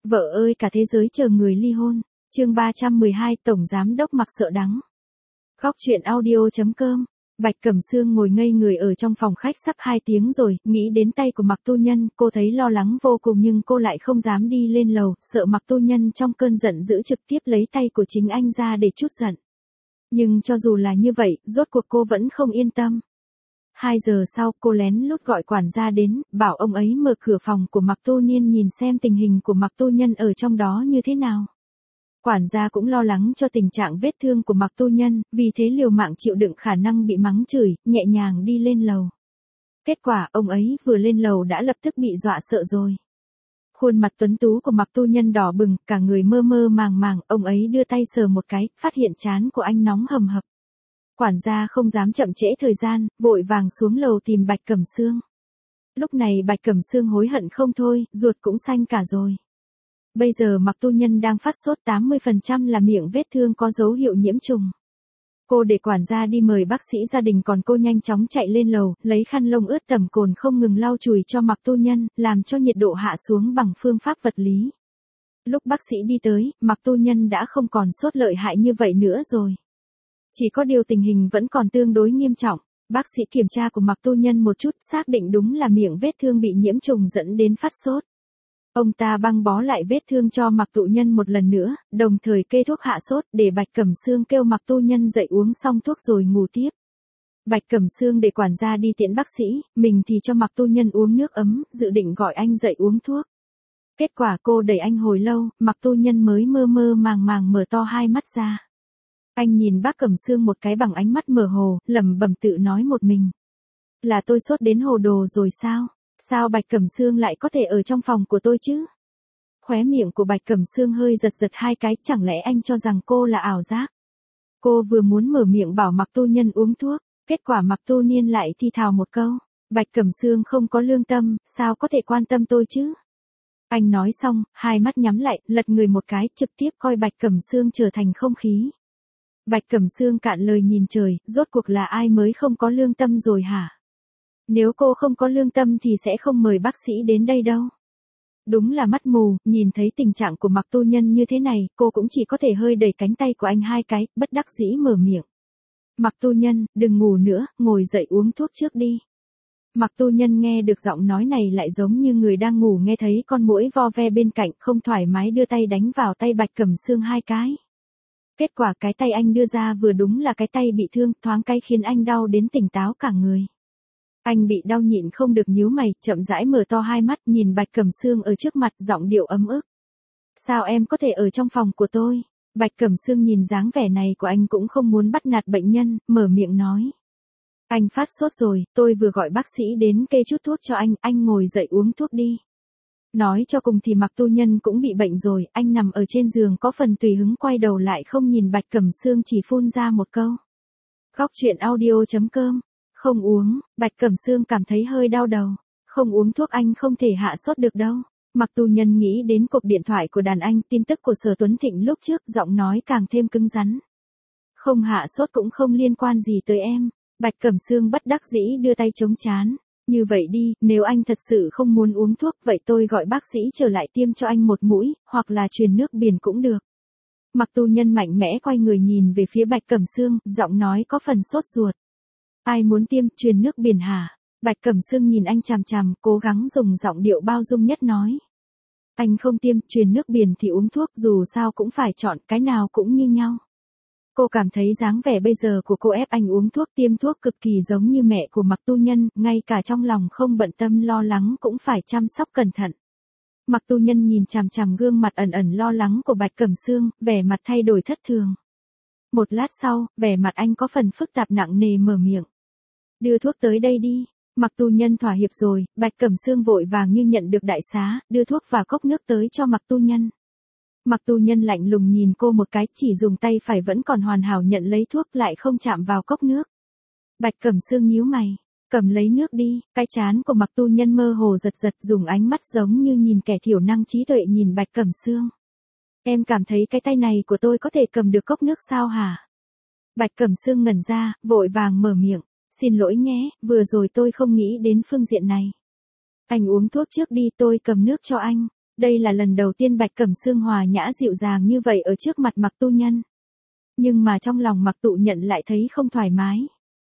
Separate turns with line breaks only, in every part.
Vợ ơi cả thế giới chờ người ly hôn. Chương 312 Tổng Giám Đốc mặc sợ đắng. Góc truyện audio.com. Bạch Cẩm Sương ngồi ngây người ở trong phòng khách sắp 2 tiếng rồi, nghĩ đến tay của Mạc Tu Nhân, cô thấy lo lắng vô cùng nhưng cô lại không dám đi lên lầu, sợ Mạc Tu Nhân trong cơn giận dữ trực tiếp lấy tay của chính anh ra để trút giận. Nhưng cho dù là như vậy, rốt cuộc cô vẫn không yên tâm. 2 giờ sau, cô lén lút gọi quản gia đến, bảo ông ấy mở cửa phòng của Mạc Tu Niên nhìn xem tình hình của Mạc Tu Nhân ở trong đó như thế nào. Quản gia cũng lo lắng cho tình trạng vết thương của Mạc Tu Nhân, vì thế liều mạng chịu đựng khả năng bị mắng chửi, nhẹ nhàng đi lên lầu. Kết quả, ông ấy vừa lên lầu đã lập tức bị dọa sợ rồi. Khuôn mặt tuấn tú của Mạc Tu Nhân đỏ bừng, cả người mơ mơ màng màng, ông ấy đưa tay sờ một cái, phát hiện trán của anh nóng hầm hập. Quản gia không dám chậm trễ thời gian, vội vàng xuống lầu tìm Bạch Cẩm Sương. Lúc này Bạch Cẩm Sương hối hận không thôi, ruột cũng xanh cả rồi. Bây giờ Mạc Tu Nhân đang phát sốt 80% là miệng vết thương có dấu hiệu nhiễm trùng. Cô để quản gia đi mời bác sĩ gia đình còn cô nhanh chóng chạy lên lầu, lấy khăn lông ướt tẩm cồn không ngừng lau chùi cho Mạc Tu Nhân, làm cho nhiệt độ hạ xuống bằng phương pháp vật lý. Lúc bác sĩ đi tới, Mạc Tu Nhân đã không còn sốt lợi hại như vậy nữa rồi. Chỉ có điều tình hình vẫn còn tương đối nghiêm trọng. Bác sĩ kiểm tra của Mạc Tu Nhân một chút, xác định đúng là miệng vết thương bị nhiễm trùng dẫn đến phát sốt. Ông ta băng bó lại vết thương cho Mạc Tu Nhân một lần nữa, đồng thời kê thuốc hạ sốt để Bạch Cẩm Sương kêu Mạc Tu Nhân dậy uống xong thuốc rồi ngủ tiếp. Bạch Cẩm Sương để quản gia đi tiễn bác sĩ, mình thì cho Mạc Tu Nhân uống nước ấm, dự định gọi anh dậy uống thuốc. Kết quả cô đẩy anh hồi lâu, Mạc Tu Nhân mới mơ mơ màng màng mở to hai mắt ra. Anh nhìn bác Cẩm Sương một cái bằng ánh mắt mơ hồ, lẩm bẩm tự nói một mình. Là tôi sốt đến hồ đồ rồi sao? Sao Bạch Cẩm Sương lại có thể ở trong phòng của tôi chứ? Khóe miệng của Bạch Cẩm Sương hơi giật giật hai cái, chẳng lẽ anh cho rằng cô là ảo giác? Cô vừa muốn mở miệng bảo Mạc Tu Nhân uống thuốc, kết quả Mạc Tu Niên lại thi thào một câu, Bạch Cẩm Sương không có lương tâm, sao có thể quan tâm tôi chứ? Anh nói xong, hai mắt nhắm lại, lật người một cái, trực tiếp coi Bạch Cẩm Sương trở thành không khí. Bạch Cẩm Sương cạn lời nhìn trời, rốt cuộc là ai mới không có lương tâm rồi hả? Nếu cô không có lương tâm thì sẽ không mời bác sĩ đến đây đâu. Đúng là mắt mù, nhìn thấy tình trạng của Mạc Tu Nhân như thế này, cô cũng chỉ có thể hơi đẩy cánh tay của anh hai cái, bất đắc dĩ mở miệng. Mạc Tu Nhân, đừng ngủ nữa, ngồi dậy uống thuốc trước đi. Mạc Tu Nhân nghe được giọng nói này lại giống như người đang ngủ nghe thấy con muỗi vo ve bên cạnh, không thoải mái đưa tay đánh vào tay Bạch Cẩm Sương hai cái. Kết quả cái tay anh đưa ra vừa đúng là cái tay bị thương, thoáng cái khiến anh đau đến tỉnh táo cả người. Anh bị đau nhịn không được nhíu mày, chậm rãi mở to hai mắt nhìn Bạch Cẩm Sương ở trước mặt, giọng điệu ấm ức. Sao em có thể ở trong phòng của tôi? Bạch Cẩm Sương nhìn dáng vẻ này của anh cũng không muốn bắt nạt bệnh nhân, mở miệng nói. Anh phát sốt rồi, tôi vừa gọi bác sĩ đến kê chút thuốc cho anh ngồi dậy uống thuốc đi. Nói cho cùng thì Mạc Tu Nhân cũng bị bệnh rồi, anh nằm ở trên giường có phần tùy hứng quay đầu lại không nhìn Bạch Cẩm Sương chỉ phun ra một câu. Góc truyện audio.com. Không uống, Bạch Cẩm Sương cảm thấy hơi đau đầu. Không uống thuốc anh không thể hạ sốt được đâu. Mạc Tu Nhân nghĩ đến cuộc điện thoại của đàn anh, tin tức của Sở Tuấn Thịnh lúc trước, giọng nói càng thêm cứng rắn. Không hạ sốt cũng không liên quan gì tới em. Bạch Cẩm Sương bất đắc dĩ đưa tay chống trán. Như vậy đi, nếu anh thật sự không muốn uống thuốc, vậy tôi gọi bác sĩ trở lại tiêm cho anh một mũi, hoặc là truyền nước biển cũng được. Mạc Tu Nhân mạnh mẽ quay người nhìn về phía Bạch Cẩm Sương, giọng nói có phần sốt ruột. Ai muốn tiêm, truyền nước biển hả? Bạch Cẩm Sương nhìn anh chằm chằm, cố gắng dùng giọng điệu bao dung nhất nói. Anh không tiêm, truyền nước biển thì uống thuốc, dù sao cũng phải chọn, cái nào cũng như nhau. Cô cảm thấy dáng vẻ bây giờ của cô ép anh uống thuốc tiêm thuốc cực kỳ giống như mẹ của Mạc Tu Nhân, ngay cả trong lòng không bận tâm lo lắng cũng phải chăm sóc cẩn thận. Mạc Tu Nhân nhìn chằm chằm gương mặt ẩn ẩn lo lắng của Bạch Cẩm Sương, vẻ mặt thay đổi thất thường. Một lát sau, vẻ mặt anh có phần phức tạp nặng nề mở miệng. Đưa thuốc tới đây đi. Mạc Tu Nhân thỏa hiệp rồi, Bạch Cẩm Sương vội vàng như nhận được đại xá, đưa thuốc và cốc nước tới cho Mạc Tu Nhân. Mạc Tu Nhân lạnh lùng nhìn cô một cái, chỉ dùng tay phải vẫn còn hoàn hảo nhận lấy thuốc lại không chạm vào cốc nước. Bạch Cẩm Sương nhíu mày, cầm lấy nước đi, cái trán của Mạc Tu Nhân mơ hồ giật giật dùng ánh mắt giống như nhìn kẻ thiểu năng trí tuệ nhìn Bạch Cẩm Sương. Em cảm thấy cái tay này của tôi có thể cầm được cốc nước sao hả? Bạch Cẩm Sương ngẩn ra, vội vàng mở miệng. Xin lỗi nhé, vừa rồi tôi không nghĩ đến phương diện này. Anh uống thuốc trước đi, tôi cầm nước cho anh. Đây là lần đầu tiên Bạch Cẩm Sương hòa nhã dịu dàng như vậy ở trước mặt Mạc Tu Nhân. Nhưng mà trong lòng Mạc Tụ Nhận lại thấy không thoải mái.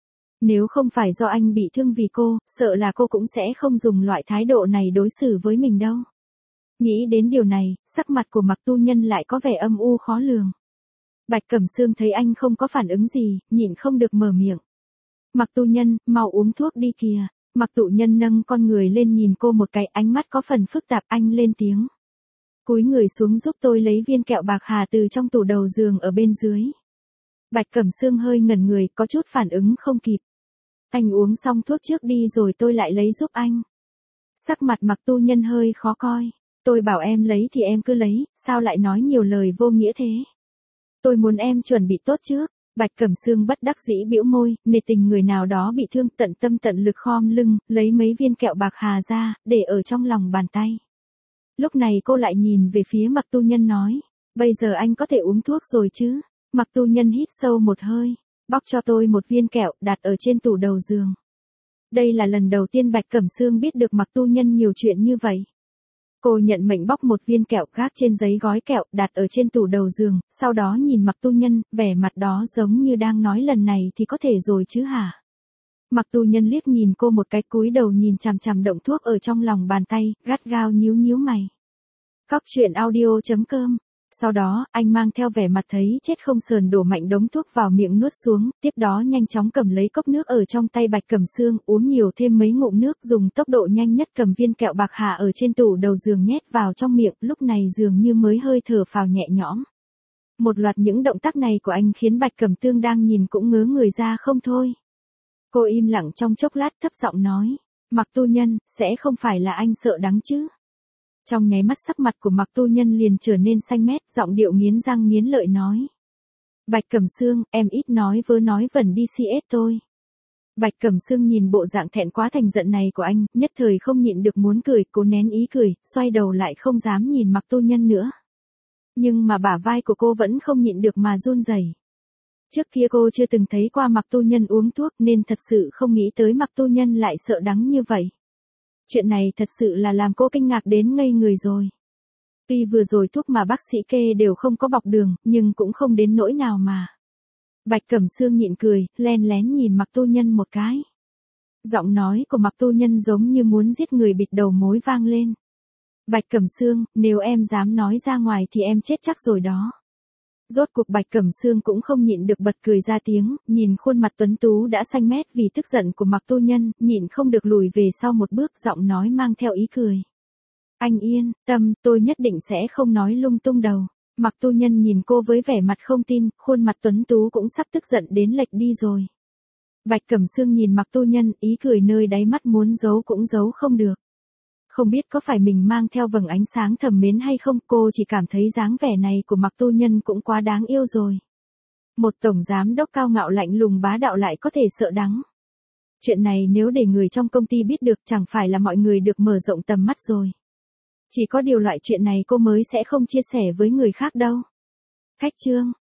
Nếu không phải do anh bị thương vì cô, sợ là cô cũng sẽ không dùng loại thái độ này đối xử với mình đâu. Nghĩ đến điều này, sắc mặt của Mạc Tu Nhân lại có vẻ âm u khó lường. Bạch Cẩm Sương thấy anh không có phản ứng gì, nhịn không được mở miệng. Mạc Tu Nhân, mau uống thuốc đi kìa. Mạc Tụ Nhân nâng con người lên nhìn cô một cái, ánh mắt có phần phức tạp, anh lên tiếng. Cúi người xuống giúp tôi lấy viên kẹo bạc hà từ trong tủ đầu giường ở bên dưới. Bạch Cẩm Sương hơi ngẩn người, có chút phản ứng không kịp. Anh uống xong thuốc trước đi rồi tôi lại lấy giúp anh. Sắc mặt Mạc Tu Nhân hơi khó coi. Tôi bảo em lấy thì em cứ lấy, sao lại nói nhiều lời vô nghĩa thế? Tôi muốn em chuẩn bị tốt trước. Bạch Cẩm Sương bất đắc dĩ bĩu môi, nể tình người nào đó bị thương tận tâm tận lực khom lưng, lấy mấy viên kẹo bạc hà ra, để ở trong lòng bàn tay. Lúc này cô lại nhìn về phía Mạc Tu Nhân nói, bây giờ anh có thể uống thuốc rồi chứ? Mạc Tu Nhân hít sâu một hơi, bóc cho tôi một viên kẹo, đặt ở trên tủ đầu giường. Đây là lần đầu tiên Bạch Cẩm Sương biết được Mạc Tu Nhân nhiều chuyện như vậy. Cô nhận mệnh bóc một viên kẹo gác trên giấy gói kẹo, đặt ở trên tủ đầu giường, sau đó nhìn Mạc Tu Nhân, vẻ mặt đó giống như đang nói lần này thì có thể rồi chứ hả? Mạc Tu Nhân liếc nhìn cô một cái, cúi đầu nhìn chằm chằm động thuốc ở trong lòng bàn tay, gắt gao nhíu nhíu mày. Cóc truyện audio.com. Sau đó, anh mang theo vẻ mặt thấy chết không sờn đổ mạnh đống thuốc vào miệng nuốt xuống, tiếp đó nhanh chóng cầm lấy cốc nước ở trong tay Bạch Cẩm Sương, uống nhiều thêm mấy ngụm nước, dùng tốc độ nhanh nhất cầm viên kẹo bạc hà ở trên tủ đầu giường nhét vào trong miệng, lúc này dường như mới hơi thở phào nhẹ nhõm. Một loạt những động tác này của anh khiến Bạch Cẩm Sương đang nhìn cũng ngớ người ra không thôi. Cô im lặng trong chốc lát thấp giọng nói, Mạc Tu Nhân, sẽ không phải là anh sợ đắng chứ? Trong nháy mắt sắc mặt của Mạc Tu Nhân liền trở nên xanh mét, giọng điệu nghiến răng nghiến lợi nói. Bạch Cẩm Sương, em ít nói vớ nói vẩn đi CS tôi. Bạch Cẩm Sương nhìn bộ dạng thẹn quá thành giận này của anh, nhất thời không nhịn được muốn cười, cố nén ý cười, xoay đầu lại không dám nhìn Mạc Tu Nhân nữa. Nhưng mà bả vai của cô vẫn không nhịn được mà run rẩy. Trước kia cô chưa từng thấy qua Mạc Tu Nhân uống thuốc nên thật sự không nghĩ tới Mạc Tu Nhân lại sợ đắng như vậy. Chuyện này thật sự là làm cô kinh ngạc đến ngây người rồi. Tuy vừa rồi thuốc mà bác sĩ kê đều không có bọc đường, nhưng cũng không đến nỗi nào mà. Bạch Cẩm Sương nhịn cười, len lén nhìn Mạc Tu Nhân một cái. Giọng nói của Mạc Tu Nhân giống như muốn giết người bịt đầu mối vang lên. Bạch Cẩm Sương, nếu em dám nói ra ngoài thì em chết chắc rồi đó. Rốt cuộc Bạch Cẩm Sương cũng không nhịn được bật cười ra tiếng, nhìn khuôn mặt tuấn tú đã xanh mét vì tức giận của Mạc Tu Nhân, nhịn không được lùi về sau một bước, giọng nói mang theo ý cười. Anh yên tâm, tôi nhất định sẽ không nói lung tung đâu. Mạc Tu Nhân nhìn cô với vẻ mặt không tin, khuôn mặt tuấn tú cũng sắp tức giận đến lệch đi rồi. Bạch Cẩm Sương nhìn Mạc Tu Nhân, ý cười nơi đáy mắt muốn giấu cũng giấu không được. Không biết có phải mình mang theo vầng ánh sáng thầm mến hay không, cô chỉ cảm thấy dáng vẻ này của Mạc Tu Nhân cũng quá đáng yêu rồi. Một tổng giám đốc cao ngạo lạnh lùng bá đạo lại có thể sợ đắng. Chuyện này nếu để người trong công ty biết được chẳng phải là mọi người được mở rộng tầm mắt rồi. Chỉ có điều loại chuyện này cô mới sẽ không chia sẻ với người khác đâu. Khách chương.